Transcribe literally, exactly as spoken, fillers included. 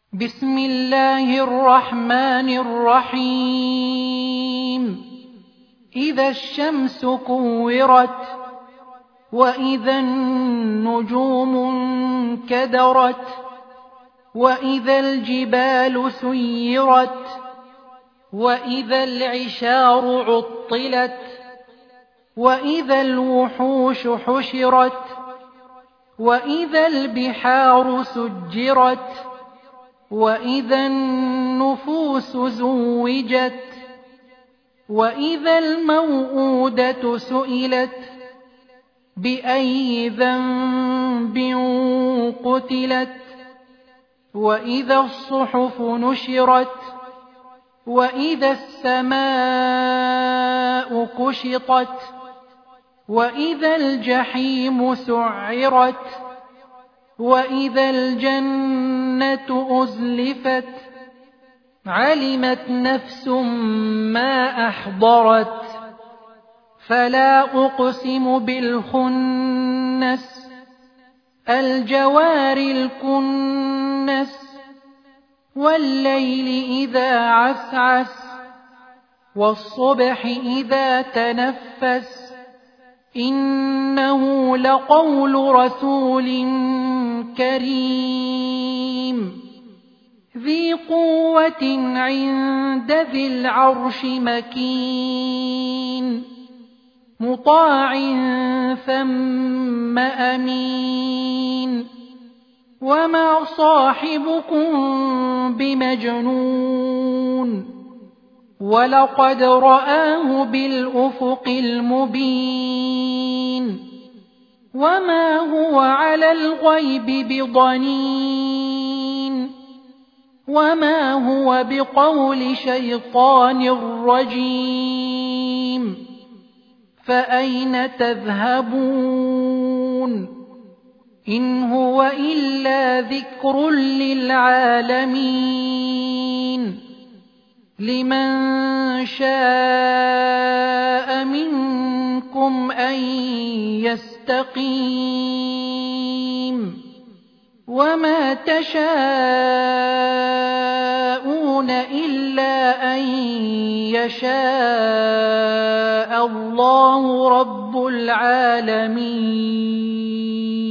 بسم الله الرحمن الرحيم إذا الشمس كورت وإذا النجوم انكدرت وإذا الجبال سيرت وإذا العشار عطلت وإذا الوحوش حشرت وإذا البحار سجرت وإذا النفوس زوجت وإذا الموءودة سئلت بأي ذنب قتلت وإذا الصحف نشرت وإذا السماء كشطت وإذا الجحيم سعرت وإذا الجنة أزلفت علمت نفس ما أحضرت فلا أقسم بالخنس الجوار الكنس والليل إذا عسعس والصبح إذا تنفس إنه لقول رسول كريم ذي قوة عند ذي العرش مكين مطاع ثم أمين وما صاحبكم بمجنون ولقد رآه بالأفق المبين وما هو على الغيب بضنين وما هو بقول شيطان رجيم فأين تذهبون إن هو إلا ذكر للعالمين لمن شاء منكم أن يستقيم وما تشاءون إلا أن يشاء الله رب العالمين.